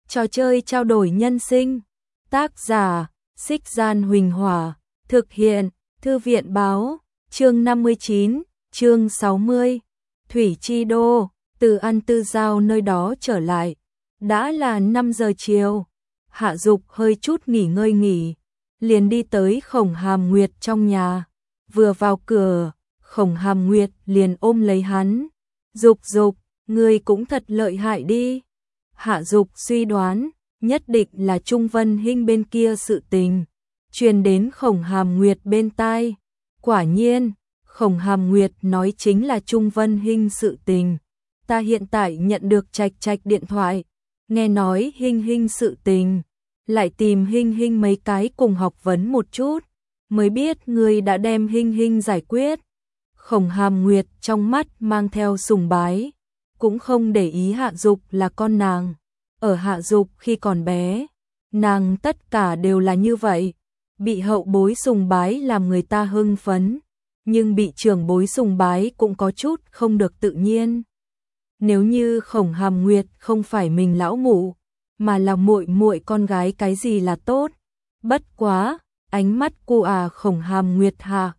Trò chơi trao đổi nhân sinh. Tác giả, Xích Gian Huỳnh Hỏa. Thực hiện, Thư viện Báo. Chương 59, chương 60. Thủy Chi Đô, từ ăn tư giao nơi đó trở lại. Đã là 5 giờ chiều. Hạ Dục hơi chút nghỉ ngơi liền đi tới Khổng Hàm Nguyệt trong nhà. Vừa vào cửa, Khổng Hàm Nguyệt liền ôm lấy hắn. Dục Dục, ngươi cũng thật lợi hại đi. Hạ Dục suy đoán, nhất định là Trung Vân Hinh bên kia sự tình truyền đến Khổng Hàm Nguyệt bên tai. Quả nhiên, Khổng Hàm Nguyệt nói chính là Trung Vân Hinh sự tình. Ta hiện tại nhận được Trạch Trạch điện thoại, nghe nói Hinh Hinh sự tình, lại tìm Hinh Hinh mấy cái cùng học vấn một chút, mới biết ngươi đã đem Hinh Hinh giải quyết. Khổng Hàm Nguyệt trong mắt mang theo sùng bái, cũng không để ý Hạ Dục là con nàng. Ở Hạ Dục khi còn bé, nàng tất cả đều là như vậy, bị hậu bối sùng bái làm người ta hưng phấn, nhưng bị trưởng bối sùng bái cũng có chút không được tự nhiên. Nếu như Khổng Hàm Nguyệt không phải mình lão mụ, mà là muội muội con gái cái gì là tốt. Bất quá, ánh mắt Khổng Hàm Nguyệt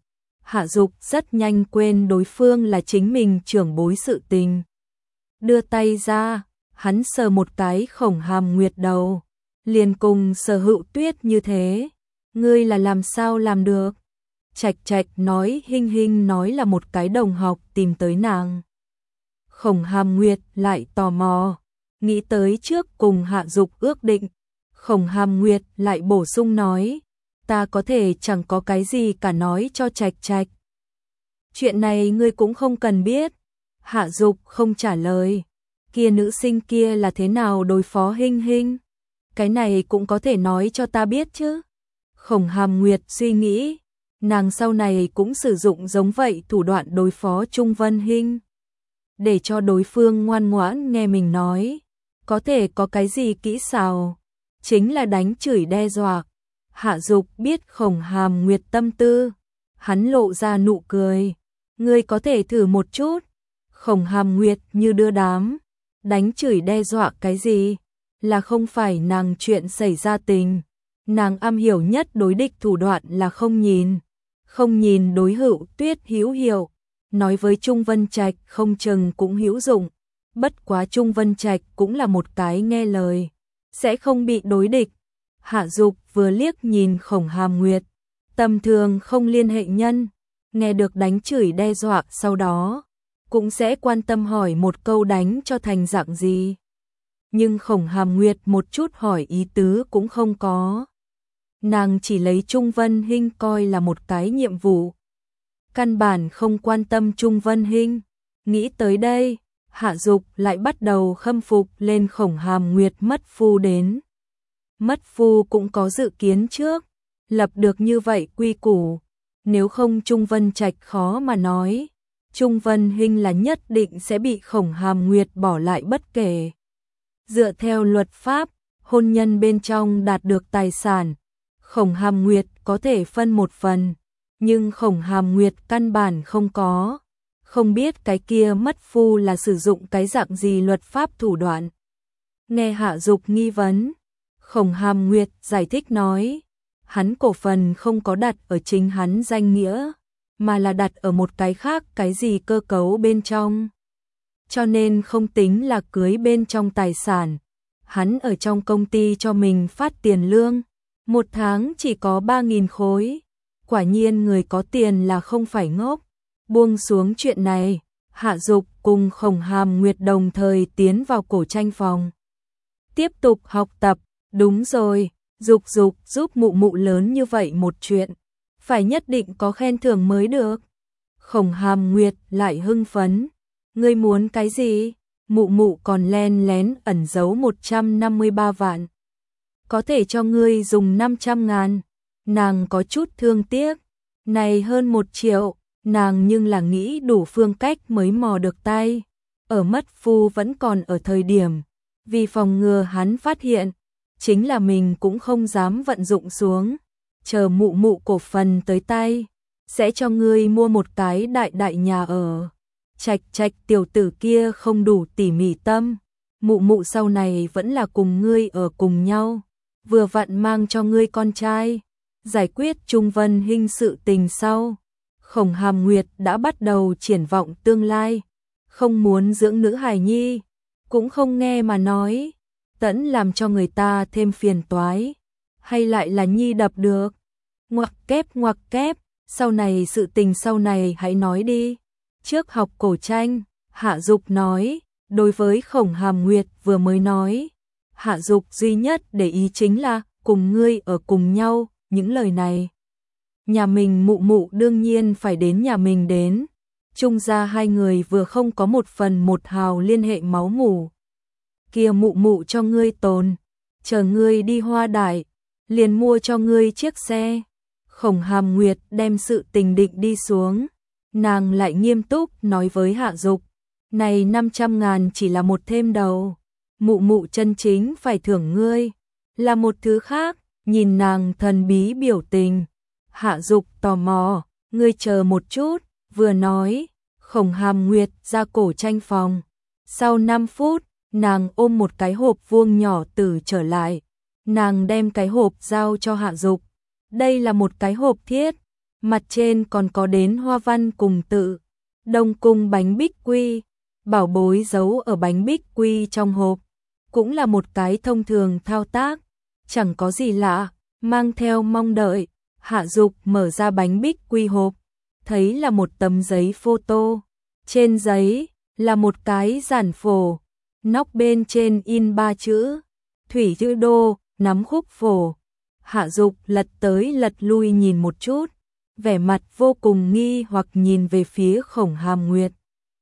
Hạ Dục rất nhanh quên đối phương là chính mình trưởng bối sự tình. Đưa tay ra, hắn sờ một cái Khổng Hàm Nguyệt đầu, liền cùng Sở Hữu Tuyết như thế. Ngươi là làm sao làm được? Trạch Trạch nói Hinh Hinh nói là một cái đồng học tìm tới nàng. Khổng Hàm Nguyệt lại tò mò, nghĩ tới trước cùng Hạ Dục ước định. Khổng Hàm Nguyệt lại bổ sung nói, ta có thể chẳng có cái gì cả nói cho Trạch Trạch. Chuyện này ngươi cũng không cần biết. Hạ Dục không trả lời. Kia nữ sinh kia là thế nào đối phó Hinh Hinh? Cái này cũng có thể nói cho ta biết chứ. Khổng Hàm Nguyệt suy nghĩ, nàng sau này cũng sử dụng giống vậy thủ đoạn đối phó Trung Vân Hinh, để cho đối phương ngoan ngoãn nghe mình nói. Có thể có cái gì kỹ xảo? Chính là đánh chửi đe dọa. Hạ Dục biết Khổng Hàm Nguyệt tâm tư, hắn lộ ra nụ cười. Ngươi có thể thử một chút. Khổng Hàm Nguyệt như đưa đám, đánh chửi đe dọa cái gì? Là không phải nàng chuyện xảy ra tình. Nàng am hiểu nhất đối địch thủ đoạn là không nhìn đối Hữu Tuyết hữu hiệu. Nói với Trung Vân Trạch không chừng cũng hữu dụng. Bất quá Trung Vân Trạch cũng là một cái nghe lời, sẽ không bị đối địch. Hạ Dục vừa liếc nhìn Khổng Hàm Nguyệt, tầm thường không liên hệ nhân, nghe được đánh chửi đe dọa sau đó, cũng sẽ quan tâm hỏi một câu đánh cho thành dạng gì. Nhưng Khổng Hàm Nguyệt một chút hỏi ý tứ cũng không có. Nàng chỉ lấy Trung Vân Hinh coi là một cái nhiệm vụ, căn bản không quan tâm Trung Vân Hinh. Nghĩ tới đây, Hạ Dục lại bắt đầu khâm phục lên Khổng Hàm Nguyệt mất phu đến. Mất phu cũng có dự kiến trước, lập được như vậy quy củ, nếu không Trung Vân Trạch khó mà nói. Trung Vân Hinh là nhất định sẽ bị Khổng Hàm Nguyệt bỏ lại bất kể. Dựa theo luật pháp, hôn nhân bên trong đạt được tài sản, Khổng Hàm Nguyệt có thể phân một phần, nhưng Khổng Hàm Nguyệt căn bản không có. Không biết cái kia mất phu là sử dụng cái dạng gì luật pháp thủ đoạn. Nghe Hạ Dục nghi vấn, Khổng Hàm Nguyệt giải thích nói, hắn cổ phần không có đặt ở chính hắn danh nghĩa, mà là đặt ở một cái khác cái gì cơ cấu bên trong. Cho nên không tính là cưới bên trong tài sản. Hắn ở trong công ty cho mình phát tiền lương, một tháng chỉ có 3.000 khối. Quả nhiên người có tiền là không phải ngốc. Buông xuống chuyện này, Hạ Dục cùng Khổng Hàm Nguyệt đồng thời tiến vào cổ tranh phòng. Tiếp tục học tập. Đúng rồi, Dục Dục giúp mụ mụ lớn như vậy một chuyện, phải nhất định có khen thưởng mới được. Khổng Hàm Nguyệt lại hưng phấn. Ngươi muốn cái gì? Mụ mụ còn len lén ẩn giấu 153 vạn. Có thể cho ngươi dùng 500.000. Nàng có chút thương tiếc. Này hơn 1 triệu, nàng nhưng là nghĩ đủ phương cách mới mò được tay. Ở mất phu vẫn còn ở thời điểm, vì phòng ngừa hắn phát hiện, chính là mình cũng không dám vận dụng xuống. Chờ mụ mụ cổ phần tới tay, sẽ cho ngươi mua một cái đại đại nhà ở. Trạch Trạch tiểu tử kia không đủ tỉ mỉ tâm, mụ mụ sau này vẫn là cùng ngươi ở cùng nhau, vừa vặn mang cho ngươi con trai. Giải quyết Trung Vân Hinh sự tình sau, Khổng Hàm Nguyệt đã bắt đầu triển vọng tương lai, không muốn dưỡng nữ hài nhi, cũng không nghe mà nói, tẫn làm cho người ta thêm phiền toái, hay lại là nhi đập được. Ngoặc kép, sau này sự tình sau này hãy nói đi. Trước học cổ tranh, Hạ Dục nói, đối với Khổng Hàm Nguyệt vừa mới nói, Hạ Dục duy nhất để ý chính là cùng ngươi ở cùng nhau, những lời này. Nhà mình mụ mụ đương nhiên phải đến nhà mình đến. Trung gia hai người vừa không có một phần một hào liên hệ máu mủ. Kia mụ mụ cho ngươi tồn, chờ ngươi đi Hoa Đài, liền mua cho ngươi chiếc xe. Khổng Hàm Nguyệt đem sự tình định đi xuống, nàng lại nghiêm túc nói với Hạ Dục, này 500.000 chỉ là một thêm đầu, mụ mụ chân chính phải thưởng ngươi, là một thứ khác. Nhìn nàng thần bí biểu tình, Hạ Dục tò mò, ngươi chờ một chút, vừa nói, Khổng Hàm Nguyệt ra cổ tranh phòng. Sau 5 phút, nàng ôm một cái hộp vuông nhỏ tử trở lại, nàng đem cái hộp giao cho Hạ Dục. Đây là một cái hộp thiết, mặt trên còn có đến hoa văn cùng tự, Đông Cung bánh bích quy, bảo bối giấu ở bánh bích quy trong hộp, cũng là một cái thông thường thao tác. Chẳng có gì lạ, mang theo mong đợi, Hạ Dục mở ra bánh bích quy hộp, thấy là một tấm giấy photo, trên giấy là một cái giản phổ, nóc bên trên in 3 chữ, Thủy Chi Đô, nắm khúc phổ. Hạ Dục lật tới lật lui nhìn một chút, vẻ mặt vô cùng nghi hoặc nhìn về phía Khổng Hàm Nguyệt.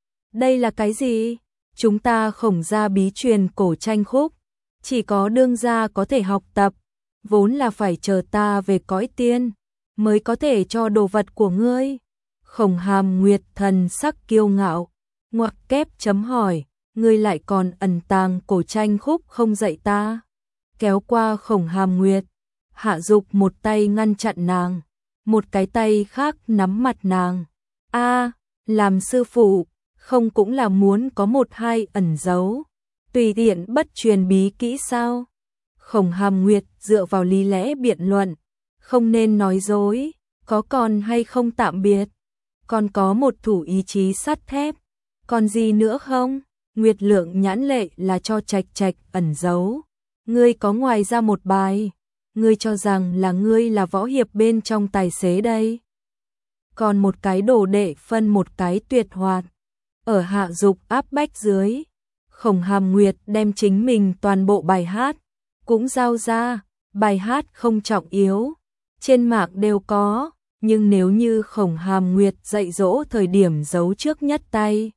Đây là cái gì? Chúng ta Khổng gia bí truyền cổ tranh khúc, chỉ có đương gia có thể học tập, vốn là phải chờ ta về cõi tiên, mới có thể cho đồ vật của ngươi. Khổng Hàm Nguyệt thần sắc kiêu ngạo, ngoặc kép chấm hỏi, ngươi lại còn ẩn tàng cổ tranh khúc không dạy ta. Kéo qua Khổng Hàm Nguyệt, Hạ Dục một tay ngăn chặn nàng, một cái tay khác nắm mặt nàng. Làm sư phụ, không cũng là muốn có một hai ẩn giấu, tùy tiện bất truyền bí kỹ sao? Khổng Hàm Nguyệt dựa vào lý lẽ biện luận, không nên nói dối, có còn hay không tạm biệt, còn có một thủ ý chí sắt thép, còn gì nữa không? Nguyệt Lượng nhãn lệ là cho Trạch Trạch ẩn giấu, ngươi có ngoài ra một bài, ngươi cho rằng là ngươi là võ hiệp bên trong tài xế đây. Còn một cái đồ đệ phân một cái tuyệt hoạt, ở Hạ Dục áp bách dưới, Khổng Hàm Nguyệt đem chính mình toàn bộ bài hát cũng giao ra, bài hát không trọng yếu, trên mạng đều có, nhưng nếu như Khổng Hàm Nguyệt dạy dỗ thời điểm giấu trước nhất tay,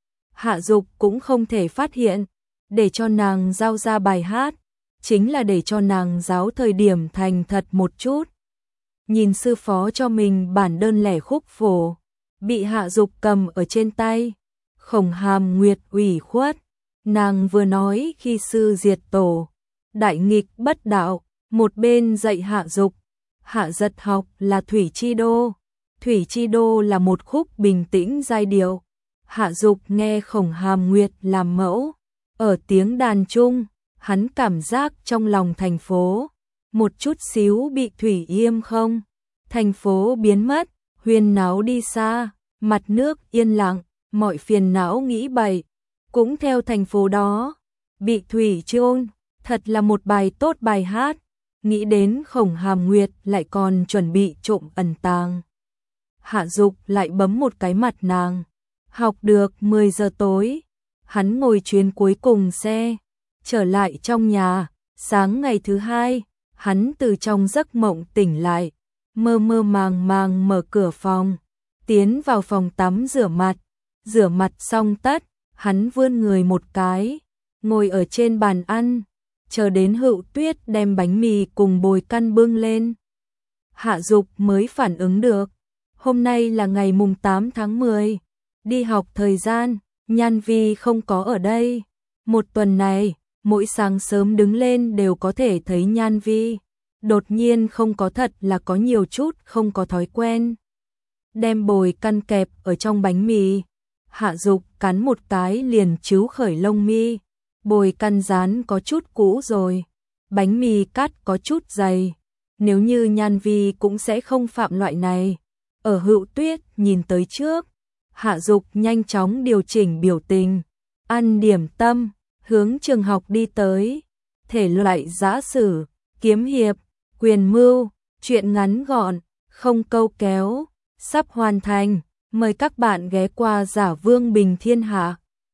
Hạ Dục cũng không thể phát hiện, để cho nàng giao ra bài hát, chính là để cho nàng giáo thời điểm thành thật một chút. Nhìn sư phó cho mình bản đơn lẻ khúc phổ, bị Hạ Dục cầm ở trên tay, Khổng Hàm Nguyệt ủy khuất, nàng vừa nói khi sư diệt tổ, đại nghịch bất đạo, một bên dạy Hạ Dục, Hạ Giật học là Thủy Chi Đô. Thủy Chi Đô là một khúc bình tĩnh giai điệu. Hạ Dục nghe Khổng Hàm Nguyệt làm mẫu, ở tiếng đàn chung, hắn cảm giác trong lòng thành phố, một chút xíu bị thủy yêm không. Thành phố biến mất, huyên náo đi xa, mặt nước yên lặng, mọi phiền não nghĩ bậy, cũng theo thành phố đó, bị thủy chôn. Thật là một bài tốt bài hát, nghĩ đến Khổng Hàm Nguyệt lại còn chuẩn bị trộm ẩn tàng. Hạ Dục lại bấm một cái mặt nàng, học được 10 giờ tối, hắn ngồi chuyến cuối cùng xe, trở lại trong nhà, sáng ngày thứ hai, hắn từ trong giấc mộng tỉnh lại, mơ mơ màng màng mở cửa phòng, tiến vào phòng tắm rửa mặt xong tất, hắn vươn người một cái, ngồi ở trên bàn ăn, chờ đến Hữu Tuyết đem bánh mì cùng bồi căn bưng lên. Hạ Dục mới phản ứng được, hôm nay là ngày mùng 8 tháng 10, đi học thời gian, Nhan Vi không có ở đây. Một tuần này, mỗi sáng sớm đứng lên đều có thể thấy Nhan Vi, đột nhiên không có thật là có nhiều chút không có thói quen. Đem bồi căn kẹp ở trong bánh mì, Hạ Dục cắn một cái liền chíu khởi lông mi, bồi căn rán có chút cũ rồi, bánh mì cắt có chút dày. Nếu như Nhan Vi cũng sẽ không phạm loại này. Ở Hữu Tuyết nhìn tới trước, Hạ Dục nhanh chóng điều chỉnh biểu tình, ăn điểm tâm, hướng trường học đi tới. Thể loại giã sử, kiếm hiệp, quyền mưu, truyện ngắn gọn, không câu kéo, sắp hoàn thành. Mời các bạn ghé qua Giả Vương Bình Thiên Hạ.